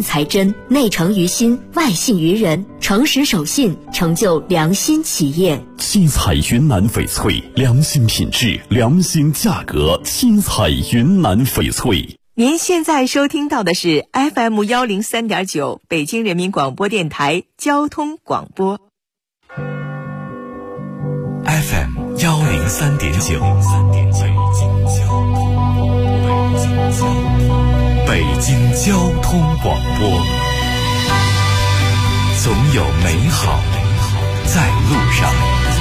才真，内诚于心，外信于人，诚实守信，成就良心企业。 七彩云南翡翠，良心品质，良心价格。七彩云南翡翠。 您现在收听到的是 FM103.9 北京人民广播电台交通广播。 FM103.9 北京交通广播，总有美好在路上。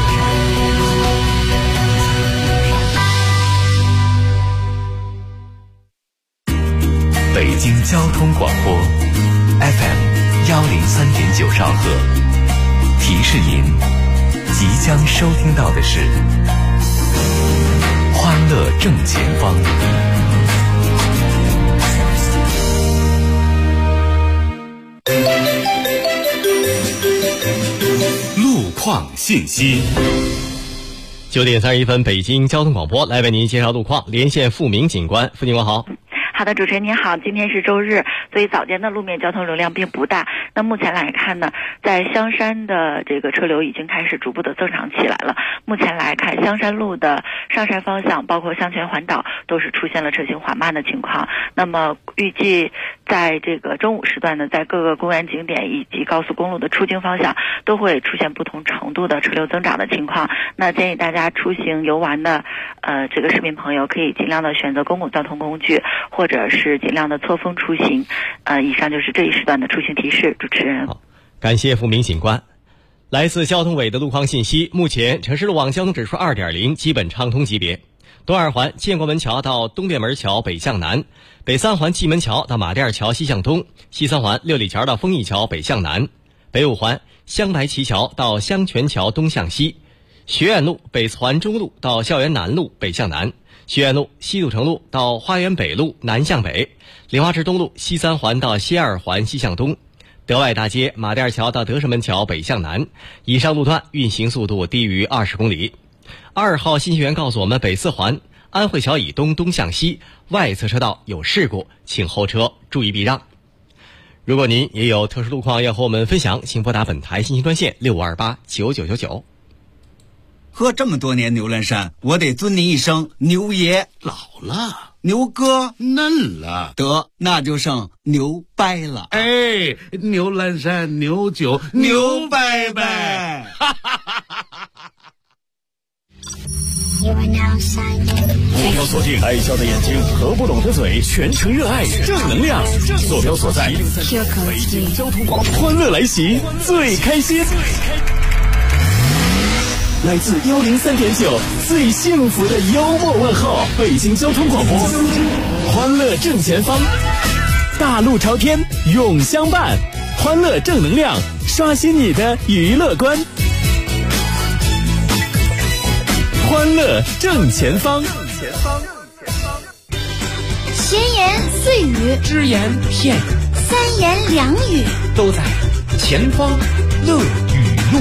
北京交通广播 FM103.9 兆赫，提示您即将收听到的是欢乐正前方。路况信息。 9点31分，北京交通广播来为您介绍路况，连线付明警官。付警官好。 好的，主持人您好，今天是周日，所以早间的路面交通流量并不大。那目前来看呢，在香山的这个车流已经开始逐步的增长起来了。目前来看，香山路的上山方向，包括香泉环岛，都是出现了车行缓慢的情况。那么预计在这个中午时段呢，在各个公园景点以及高速公路的出京方向，都会出现不同程度的车流增长的情况。那建议大家出行游玩的这个市民朋友可以尽量的选择公共交通工具，或者是尽量的错峰出行。以上就是这一时段的出行提示。主持人， 好，感谢付明警官。来自交通委的路况信息，目前城市路网交通指数 2.0 基本畅通级别。东二环建国门桥到东便门桥北向南，北三环蓟门桥到马甸桥西向东，西三环六里桥到丰益桥北向南，北五环香白旗桥到香泉桥东向西，学院路北四环中路到校园南路北向南，学院路西渡城路到花园北路南向北，莲花池东路西三环到西二环西向东，德外大街马甸桥到德胜门桥北向南，以上路段运行速度低于20公里。2号信息员告诉我们，北四环安慧桥以东东向西外侧车道有事故，请后车注意避让。如果您也有特殊路况要和我们分享，请拨打本台信息专线65289999。 喝这么多年牛栏山，我得尊您一声牛爷。 老了， 牛哥嫩了， 得那就剩牛掰了。 哎，牛栏山牛酒牛掰掰。 目标锁定爱笑的眼睛和不懂的嘴，全程热爱正能量。坐标所在北京交通广播，欢乐来袭，最开心。来自103.9最幸福的幽默问候，北京交通广播，欢乐正前方，大路朝天永相伴，欢乐正能量，刷新你的娱乐观。欢乐正前方， 闲言碎语， 只言片语， 三言两语， 都在前方乐语录。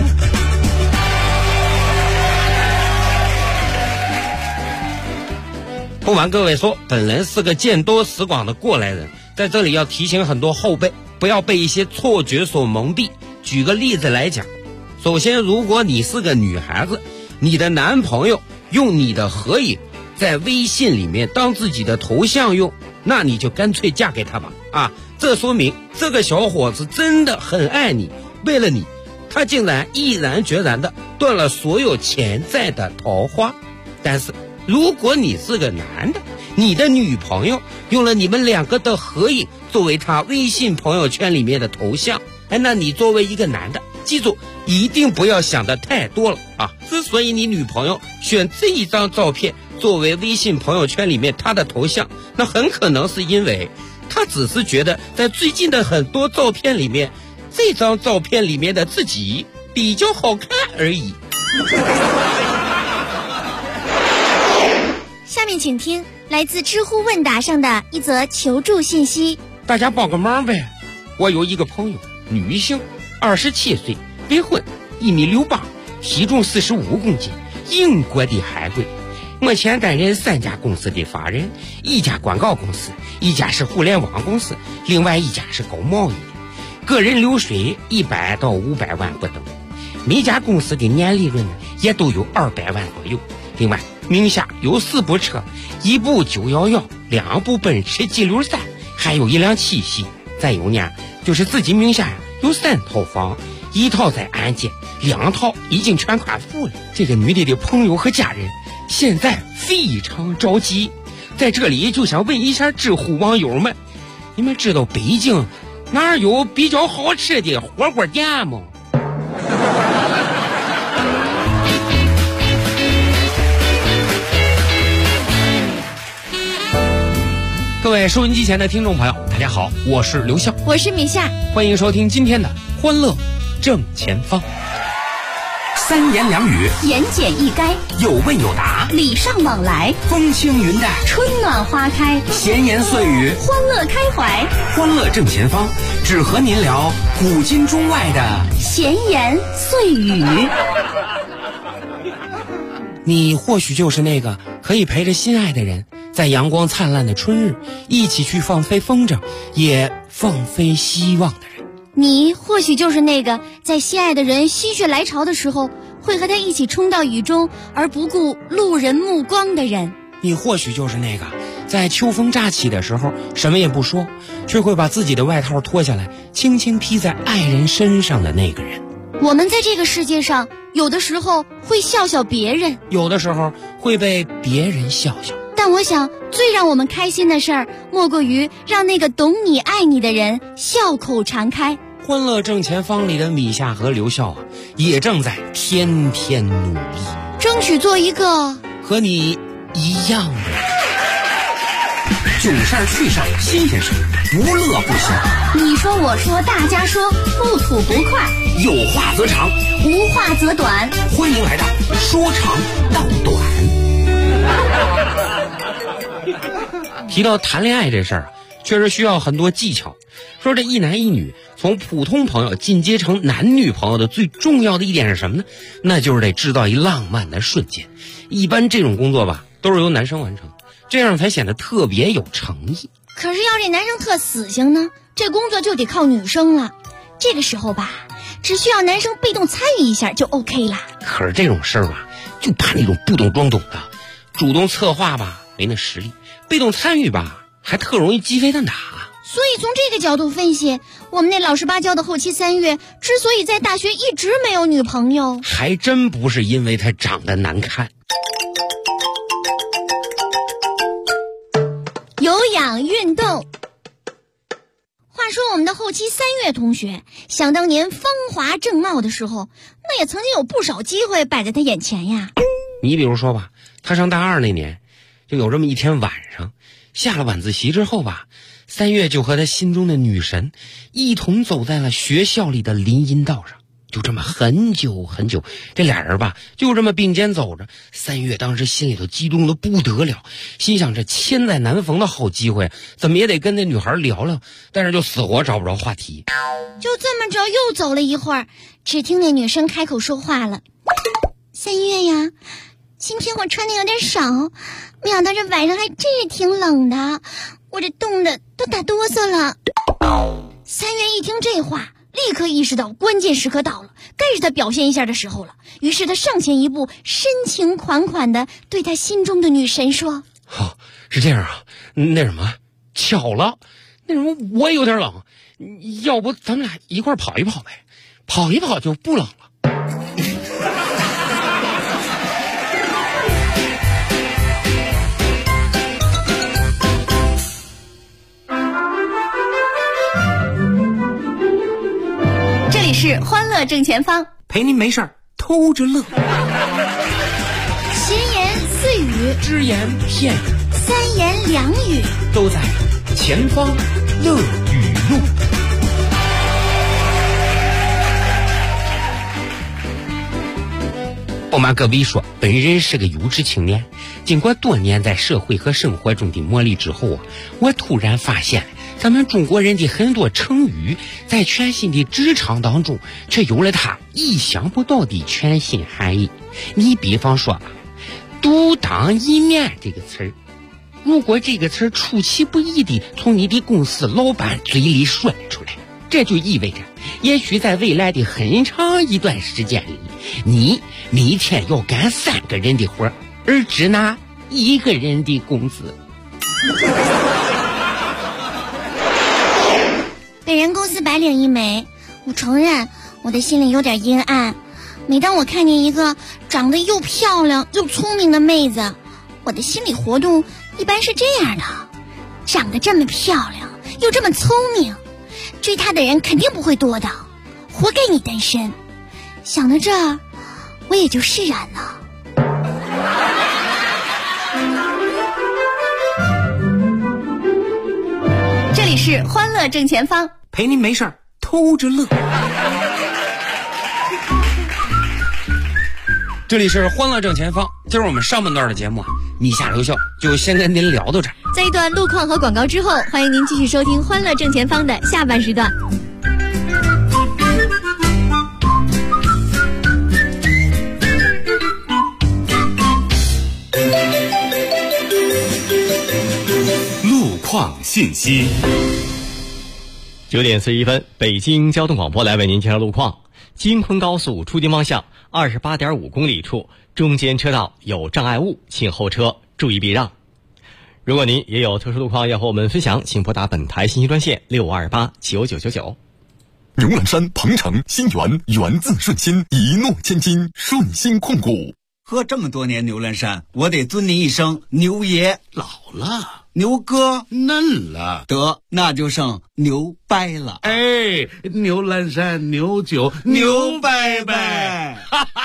不瞒各位说，本人是个见多识广的过来人，在这里要提醒很多后辈，不要被一些错觉所蒙蔽。举个例子来讲，首先，如果你是个女孩子，你的男朋友用你的合影在微信里面当自己的头像用，那你就干脆嫁给他吧啊！这说明这个小伙子真的很爱你，为了你，他竟然毅然决然的断了所有潜在的桃花。但是如果你是个男的，你的女朋友用了你们两个的合影作为他微信朋友圈里面的头像，那你作为一个男的，记住一定不要想的太多了啊！之所以你女朋友选这一张照片作为微信朋友圈里面她的头像，那很可能是因为她只是觉得在最近的很多照片里面，这张照片里面的自己比较好看而已。 下面请听来自知乎问答上的一则求助信息。 大家帮个忙呗！我有一个朋友，女性，27岁，未婚，1.68米，体重45公斤，英国的海归。 目前担任3家公司的法人，1家广告公司，1家是互联网公司，另外1家是搞贸易的，个人流水100到500万不等，每家公司的年利润呢也都有200万左右。另外名下有4部车，1部911，2部奔驰 G63，还有1辆7系。再有呢就是自己名下有3套房，1套在安监，2套已经全款付了。这个女的的朋友和家人现在非常着急，在这里就想问一下知乎网友们，你们知道北京哪儿有比较好吃的火锅店吗？各位收音机前的听众朋友，大家好，我是刘笑， 我是米夏， 欢迎收听今天的欢乐正前方。 3言2语， 言简意赅， 有问有答， 礼尚往来， 风轻云淡， 春暖花开， 闲言碎语， 欢乐开怀。 欢乐正前方，只和您聊古今中外的闲言碎语。 你或许就是那个可以陪着心爱的人，在阳光灿烂的春日，一起去放飞风筝，也放飞希望的人。 你或许就是那个在心爱的人心血来潮的时候，会和他一起冲到雨中，而不顾路人目光的人。 你或许就是那个在秋风乍起的时候，什么也不说，却会把自己的外套脱下来，轻轻披在爱人身上的那个人。 我们在这个世界上，有的时候会笑笑别人， 有的时候会被别人笑笑。 但我想最让我们开心的事儿，莫过于让那个懂你爱你的人笑口常开。 欢乐正前方里的米夏和刘笑啊，也正在天天努力， 争取做一个和你一样的囧事儿趣事儿新鲜事儿，不乐不休。 你说我说大家说，不吐不快， 有话则长， 无话则短。 欢迎来到说长道短。 提到谈恋爱这事儿啊，确实需要很多技巧。说这一男一女从普通朋友进阶成男女朋友的最重要的一点是什么呢？那就是得制造一浪漫的瞬间。一般这种工作吧，都是由男生完成，这样才显得特别有诚意。 可是要这男生特死性呢，这工作就得靠女生了。这个时候吧，只需要男生被动参与一下就 OK 了。 可是这种事儿吧，就怕那种不懂装懂的，主动策划吧没那实力，被动参与吧还特容易鸡飞蛋打。 所以从这个角度分析，我们那老实巴交的后期3月之所以在大学一直没有女朋友， 还真不是因为他长得难看。 有氧运动。话说我们的后期3月同学，想当年风华正茂的时候，那也曾经有不少机会摆在他眼前呀。 你比如说吧，他上大2那年，就有这么一天晚上，下了晚自习之后吧，3月就和他心中的女神一同走在了学校里的林荫道上，就这么很久很久，这俩人吧就这么并肩走着。3月当时心里头激动的不得了，心想这千载难逢的好机会，怎么也得跟那女孩聊聊，但是就死活找不着话题。 就这么着又走了一会儿，只听那女生开口说话了：3月呀，今天我穿的有点少，没想到这晚上还真是挺冷的，我这冻的都打哆嗦了。3月一听这话，立刻意识到关键时刻到了，该是他表现一下的时候了。于是他上前一步，深情款款地对他心中的女神说： 是这样啊，那什么，巧了，那什么我也有点冷，要不咱们俩一块跑一跑呗，跑一跑就不冷了。 这里是欢乐正前方， 陪您没事儿偷着乐。 闲言碎语， 只言片语 ，3言2语， 都在前方乐语录。不瞒各位说，本人是个有志青年，经过多年在社会和生活中的磨砺之后啊，我突然发现咱们中国人的很多成语在全新的职场当中却有了它意想不到的全新含义。你比方说吧， 独当一面这个词儿，如果这个词儿出其不意地从你的公司老板嘴里说了出来，这就意味着也许在未来的很长一段时间里，你每天要干3个人的活，而只拿1个人的工资。 被人公司白领一枚，我承认我的心里有点阴暗。每当我看见一个长得又漂亮又聪明的妹子，我的心理活动一般是这样的：长得这么漂亮又这么聪明，追她的人肯定不会多的，活该你单身。想到这儿，我也就释然了。 这里是欢乐正前方， 陪您没事儿偷着乐。 这里是欢乐正前方，今儿我们上半段的节目米下留校就先跟您聊到这儿。 在一段路况和广告之后，欢迎您继续收听欢乐正前方的下半时段。 路况信息。 9点41分，北京交通广播来为您介绍路况。京昆高速出京方向28.5公里处，中间车道有障碍物，请后车注意避让。如果您也有特殊路况要和我们分享，请拨打本台信息专线6289999。 牛栏山、鹏程、新源，源自顺心，一诺千金，顺心控股。 喝这么多年牛栏山，我得尊您一声牛爷。 老了， 牛哥嫩了， 得那就剩牛掰了。 哎，牛栏山牛酒牛掰掰。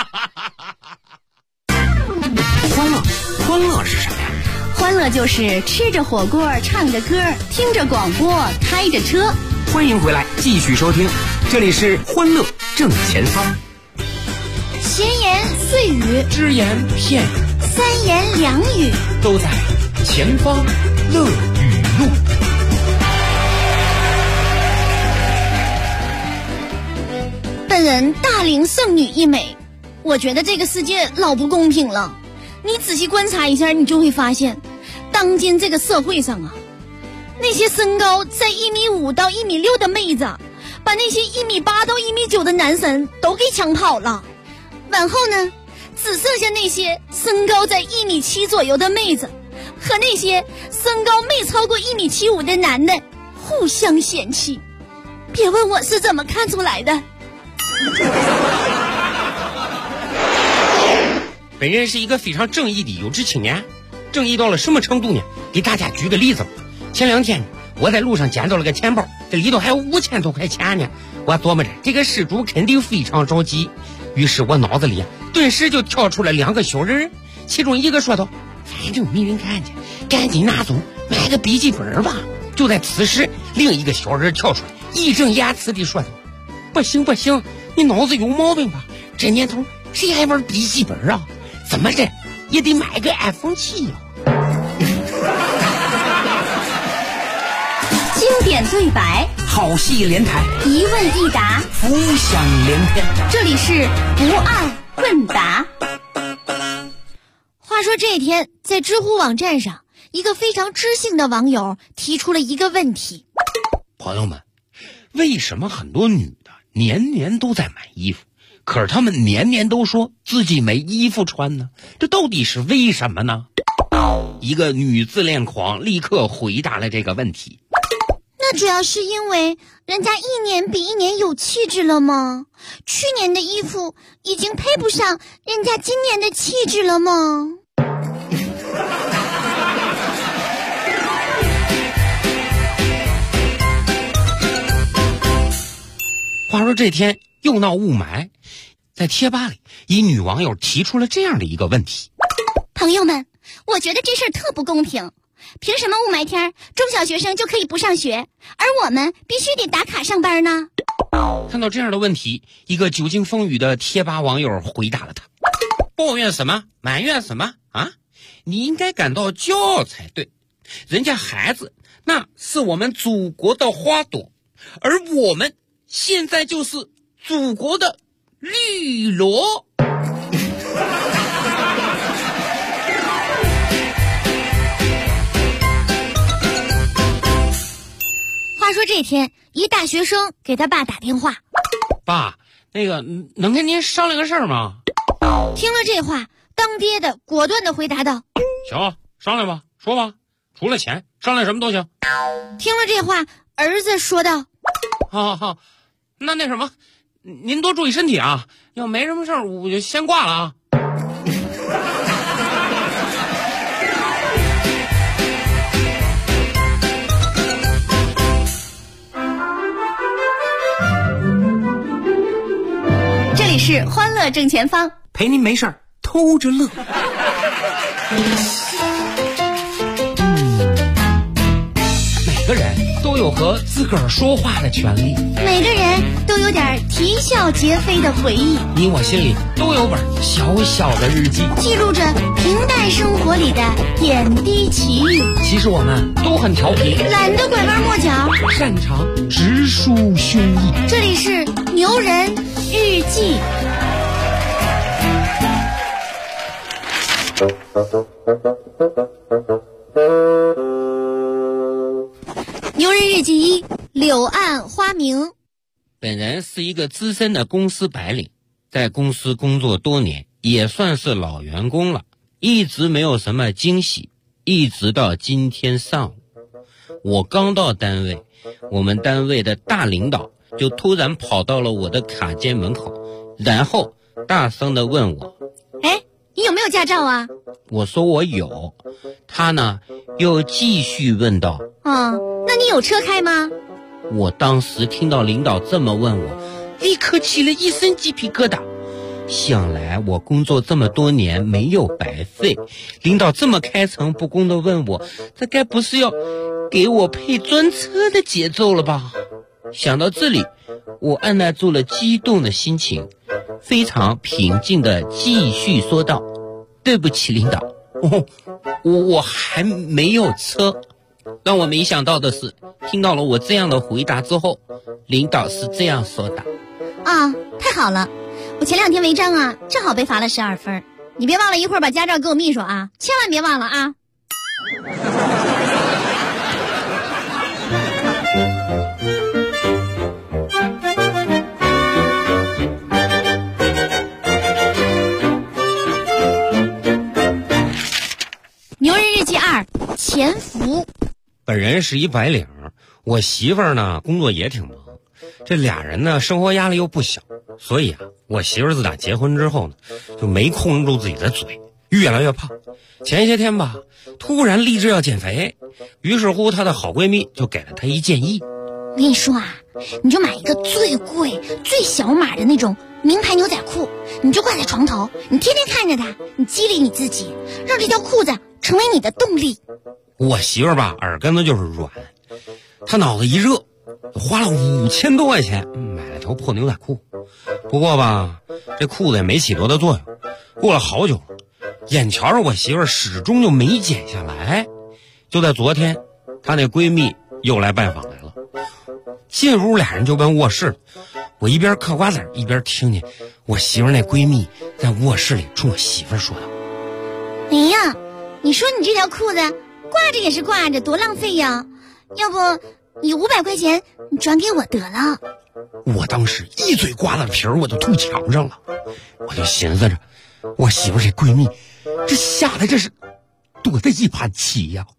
欢乐是什么呀？ 欢乐就是吃着火锅，唱着歌，听着广播，开着车。 欢迎回来，继续收听，这里是欢乐正前方。 闲言碎语， 只言片语， 三言两语， 都在前方乐语录。 本人大龄剩女一枚，我觉得这个世界老不公平了。你仔细观察一下，你就会发现，当今这个社会上啊，那些身高在1.5米到1.6米的妹子，把那些1.8米到1.9米的男神都给抢跑了。往后呢，只剩下那些身高在1.7米左右的妹子和那些身高没超过1.75米的男的互相嫌弃。别问我是怎么看出来的。 本人是一个非常正义的有志青年，正义到了什么程度呢？给大家举个例子。前2天我在路上捡到了个钱包，这里头还有5000多块钱呢。我琢磨着这个失主肯定非常着急，于是我脑子里顿时就跳出了2个小人，其中一个说道：反正没人看见，赶紧拿走买个笔记本吧。就在此时，另一个小人跳出来，义正言辞地说道：不行不行，你脑子有毛病吧？这年头谁还玩笔记本啊？怎么着也得买个iPhone 7呀。 经典对白， 好戏连台， 一问一答， 浮想联翩。 这里是不二问答。 话说这天，在知乎网站上，一个非常知性的网友提出了一个问题： 朋友们，为什么很多女的年年都在买衣服，可是她们年年都说自己没衣服穿呢？这到底是为什么呢？一个女自恋狂立刻回答了这个问题。 那主要是因为人家一年比一年有气质了吗？去年的衣服已经配不上人家今年的气质了吗？ 话说这天又闹雾霾，在贴吧里，一女网友提出了这样的一个问题： 朋友们，我觉得这事儿特不公平。凭什么雾霾天中小学生就可以不上学，而我们必须得打卡上班呢？ 看到这样的问题，一个久经风雨的贴吧网友回答了他：抱怨什么，埋怨什么啊？你应该感到骄傲才对。人家孩子那是我们祖国的花朵，而我们现在就是祖国的绿萝。 话说这天，一大学生给他爸打电话：“ 爸，那个能跟您商量个事儿吗？” 听了这话，当爹的果断地回答道：“ 行啊，商量吧，说吧，除了钱，商量什么都行。” 听了这话，儿子说道：“ 好，那什么，您多注意身体啊，要没什么事儿，我就先挂了啊。” 这里是欢乐正前方， 陪您没事儿偷着乐。 每个人都有和自个儿说话的权利， 每个人都有点啼笑皆非的回忆， 你我心里都有本小小的日记， 记录着平淡生活里的点滴奇遇。 其实我们都很调皮， 懒得拐弯抹角， 擅长直抒胸臆。 这里是牛人日记。牛人日记一：柳暗花明。 本人是一个资深的公司白领，在公司工作多年，也算是老员工了，一直没有什么惊喜，一直到今天上午，我刚到单位，我们单位的大领导就突然跑到了我的卡间门口，然后大声地问我：“ 哎，你有没有驾照啊？” 我说我有。他呢又继续问道：“ 那你有车开吗？” 我当时听到领导这么问我，立刻起了一身鸡皮疙瘩。想来我工作这么多年没有白费，领导这么开诚布公地问我，这该不是要给我配专车的节奏了吧？想到这里，我按捺住了激动的心情，非常平静地继续说道：“对不起，领导，我还没有车。”让我没想到的是，听到了我这样的回答之后，领导是这样说的：“ 太好了，我前2天违章啊，正好被罚了12分。你别忘了一会儿把驾照给我秘书啊，千万别忘了啊。”牛人日记2：潜伏。 本人是一白领，我媳妇儿呢工作也挺忙，这俩人呢生活压力又不小，所以我媳妇儿自打结婚之后呢，就没控制住自己的嘴，越来越胖。前些天吧，突然立志要减肥，于是乎她的好闺蜜就给了她一建议：“ 我跟你说啊，你就买一个最贵最小码的那种名牌牛仔裤，你就挂在床头，你天天看着它，你激励你自己，让这条裤子成为你的动力。” 我媳妇儿吧耳根子就是软，她脑子一热，花了5000多块钱买了条破牛仔裤。不过吧，这裤子也没起多大作用。过了好久了，眼瞧着我媳妇儿始终就没减下来。就在昨天，她那闺蜜又来拜访来了。进屋俩人就奔卧室了，我一边嗑瓜子一边听见我媳妇儿那闺蜜在卧室里冲我媳妇儿说道：“ 哎呀，你说你这条裤子挂着也是挂着，多浪费呀！要不你500块钱你转给我得了。” 我当时一嘴瓜子皮儿我就吐墙上了，我就寻思着，我媳妇这闺蜜这下的这是多大一盘棋呀！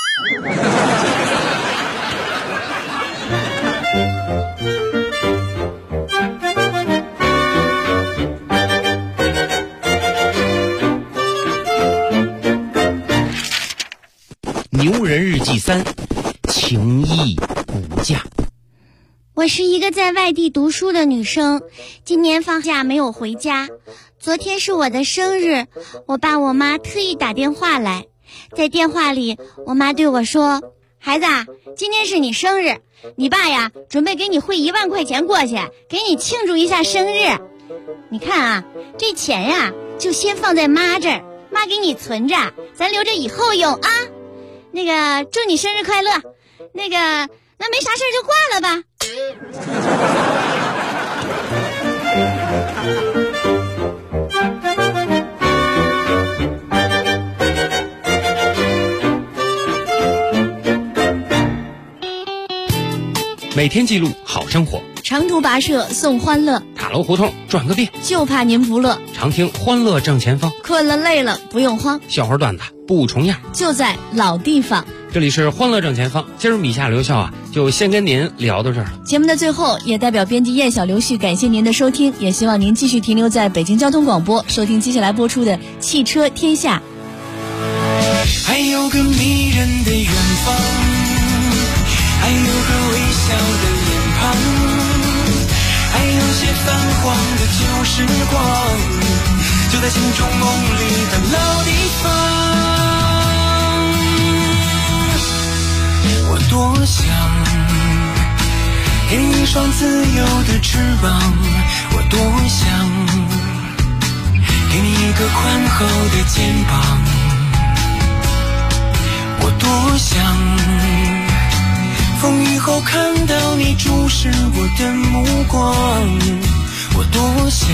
牛人日记3：情谊无价。 我是一个在外地读书的女生，今年放假没有回家。昨天是我的生日，我爸我妈特意打电话来，在电话里我妈对我说：“孩子，今天是你生日，你爸呀准备给你汇1万块钱过去，给你庆祝一下生日。你看啊，这钱呀就先放在妈这儿，妈给你存着，咱留着以后用啊。那个祝你生日快乐，那没啥事儿就挂了吧。” 每天记录好生活。 长途跋涉送欢乐， 塔楼胡同转个遍， 就怕您不乐。 常听欢乐正前方， 困了累了不用慌， 笑话段子不重样， 就在老地方。 这里是欢乐正前方，今儿米夏留校就先跟您聊到这儿了。 节目的最后，也代表编辑燕小刘旭感谢您的收听，也希望您继续停留在北京交通广播，收听接下来播出的汽车天下。 还有个迷人的远方，还有个微笑的脸庞，还有些泛黄的旧时光，就在心中梦里的老地方。我多想给你一双自由的翅膀，我多想给你一个宽厚的肩膀，我多想风雨后看到你注视我的目光，我多想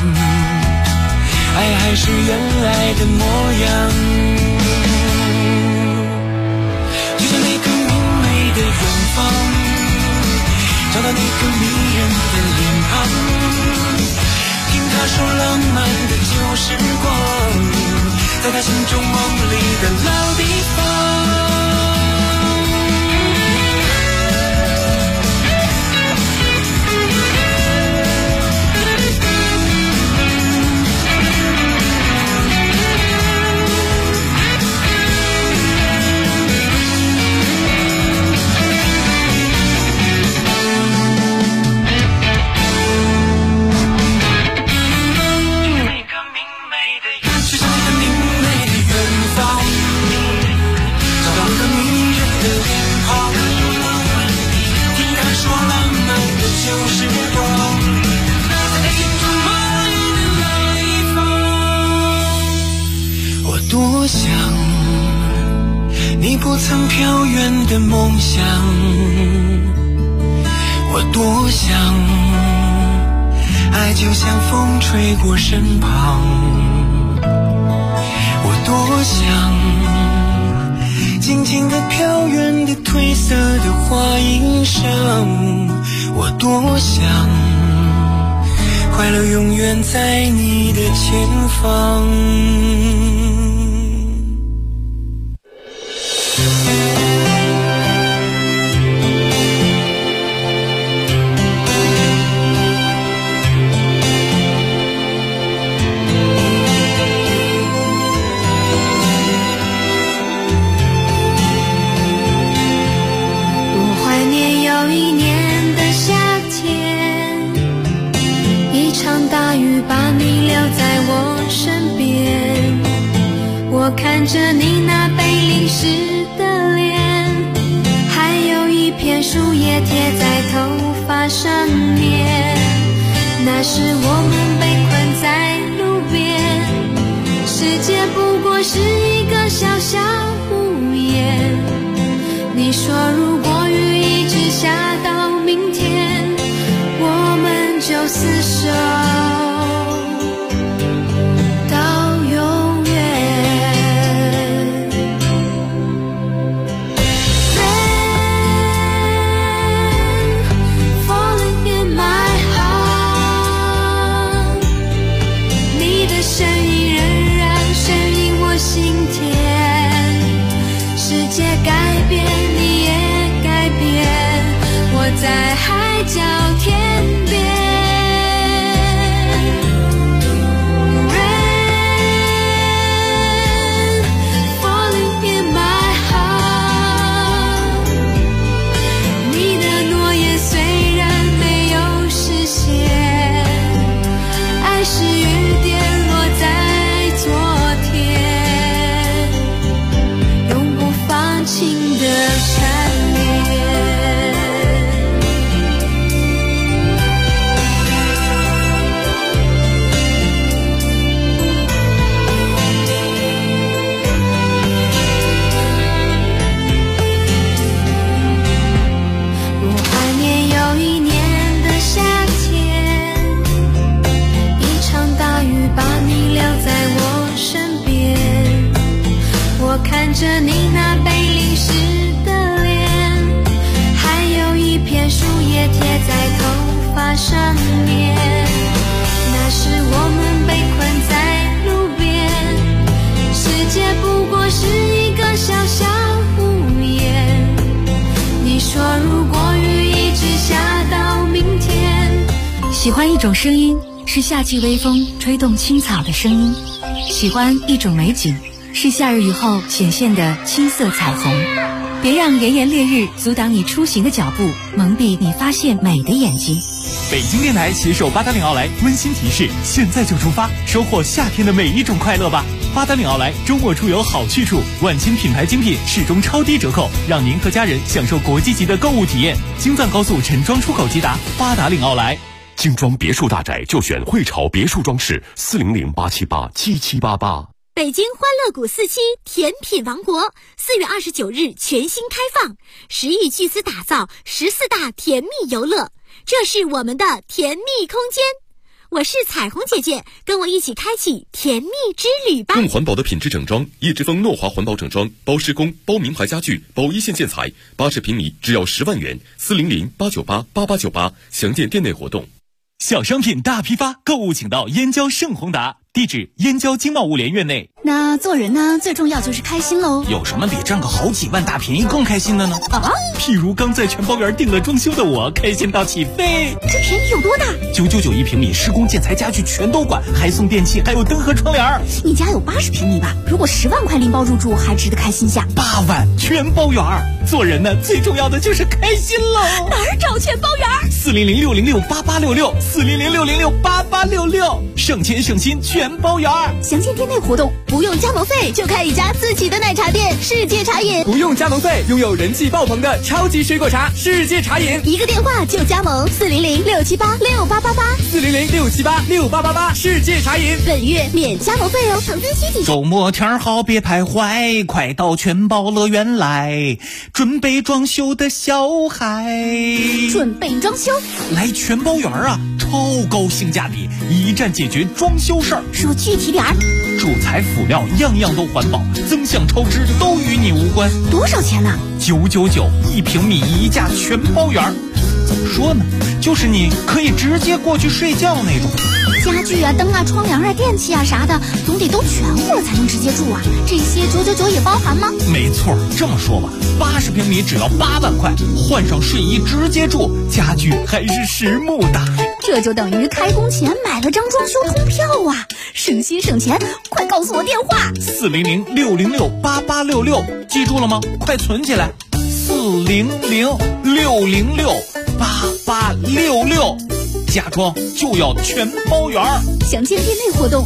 爱还是原来的模样，就像那个明媚的远方，找到那个迷人的脸庞，听他说浪漫的旧时光，在他心中梦里的老地方。多想你不曾飘远的梦想，我多想爱就像风吹过身旁，我多想静静地飘远的褪色的花衣裳，我多想快乐永远在你的前方。 看着你那被淋湿的脸，还有一片树叶贴在头发上面，那时我们被困在路边，世界不过是一个小小屋檐，你说如果雨一直下到明天，我们就厮守在海角天边 Rain falling in my heart， 你的诺言虽然没有实现，爱是雨点落在昨天，永不放晴的缠绵。看着你那被淋湿的脸，还有一片树叶喜欢一种声音，是夏季微风吹动青草的声音；喜欢一种美景，是夏日雨后显现的青色彩虹。别让炎炎烈日阻挡你出行的脚步，蒙蔽你发现美的眼睛。 北京电台携手八达岭奥莱温馨提示：现在就出发，收获夏天的每一种快乐吧！八达岭奥莱周末出游好去处，万千品牌精品始终超低折扣，让您和家人享受国际级的购物体验。京藏高速陈庄出口即达，八达岭奥莱。 精装别墅大宅就选汇潮别墅装饰，400-878-7788。 北京欢乐谷4期甜品王国4月29日全新开放，10亿巨资打造14大甜蜜游乐，这是我们的甜蜜空间。我是彩虹姐姐，跟我一起开启甜蜜之旅吧。 更环保的品质整装，叶之峰诺华环保整装，包施工、包名牌家具、包一线建材，80平米只要10万元，400-898-8898，详见店内活动。 小商品大批发，购物请到燕郊盛宏达，地址燕郊经贸物联院内。 那做人呢，最重要就是开心喽。 有什么比赚个好几万大便宜更开心的呢？譬如刚在全包园订了装修的我，开心到起飞。 这便宜有多大 ？999一平米，施工建材家具全都管，还送电器，还有灯和窗帘。 你家有80平米吧？如果10万块拎包入住，还值得开心下。 8万全包园。做人呢，最重要的就是开心喽。 哪儿找全包园 ？400-606-8866，400-606-8866，省钱省心全包园。 详见店内活动，不用加盟费就开一家自己的奶茶店，世界茶饮。 不用加盟费，拥有人气爆棚的超级水果茶，世界茶饮。 一个电话就加盟，400-678-6888，400-678-6888， 世界茶饮。 本月免加盟费哦，成分需谨。 周末天好别徘徊，快到全包乐园来，准备装修的小孩。 准备装修？ 来全包园啊，超高性价比，一站解决装修事儿。 说具体点儿。 主材辅料样样都环保，增项超支都与你无关。 多少钱呢 ？999一平米一价全包园。怎么说呢？就是你可以直接过去睡觉那种。 家具啊、灯啊、窗帘啊、电器啊啥的，总得都全乎才能直接住啊。这些999也包含吗？ 没错，这么说吧，80平米只要8万块，换上睡衣直接住，家具还是实木的。 这就等于开工前买了张装修通票啊！省心省钱，快告诉我电话 ！400-606-8866，记住了吗？快存起来！400-606-8866，家装就要全包圆。 详见店内活动。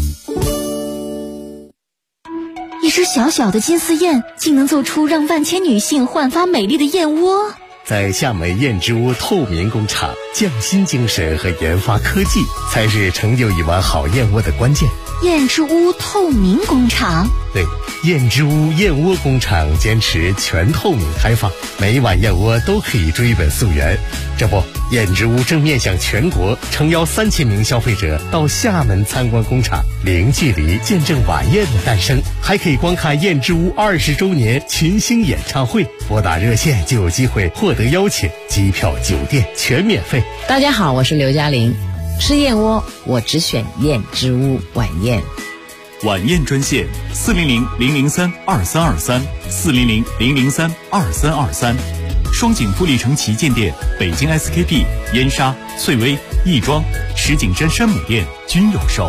一只小小的金丝燕，竟能做出让万千女性焕发美丽的燕窝。 在厦门燕之屋透明工厂，匠心精神和研发科技才是成就一碗好燕窝的关键。 燕之屋透明工厂， 对，燕之屋燕窝工厂坚持全透明开放，每碗燕窝都可以追本溯源。这不，燕之屋正面向全国，诚邀3000名消费者到厦门参观工厂，零距离见证晚宴的诞生，还可以观看燕之屋20周年群星演唱会。拨打热线就有机会获得邀请，机票、酒店全免费。 大家好，我是刘嘉玲。吃燕窝，我只选燕之屋晚宴。 晚宴专线400-003-2323，400-003-2323。双井富力城旗舰店、北京 SKP、燕莎、翠微、亦庄、石景山山姆店均有售。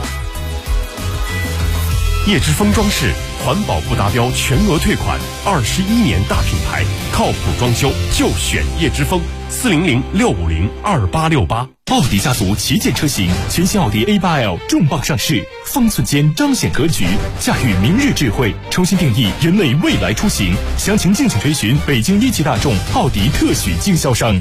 叶之峰装饰，环保不达标全额退款，21年大品牌，靠谱装修就选叶之峰。400-650-2868。奥迪家族旗舰车型，全新奥迪 A8L 重磅上市，方寸间彰显格局，驾驭明日智慧，重新定义人类未来出行。详情敬请垂询北京一汽大众奥迪特许经销商。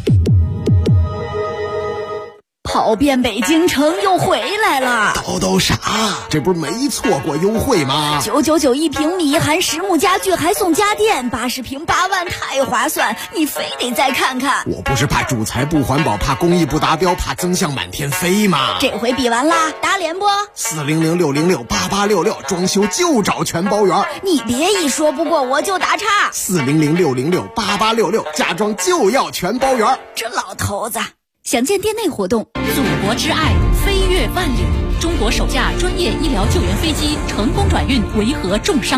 跑遍北京城又回来了。 都啥？这不是没错过优惠吗 ？999一平米，含实木家具，还送家电，80平8万，太划算！你非得再看看。 我不是怕主材不环保，怕工艺不达标，怕增项满天飞吗？ 这回比完啦，打脸不 ？400-606-8866，装修就找全包圆。 你别一说不过我就打岔。 400-606-8866，家装就要全包圆。 这老头子。详见店内活动。 祖国之爱，飞越万里。中国首架专业医疗救援飞机成功转运维和重伤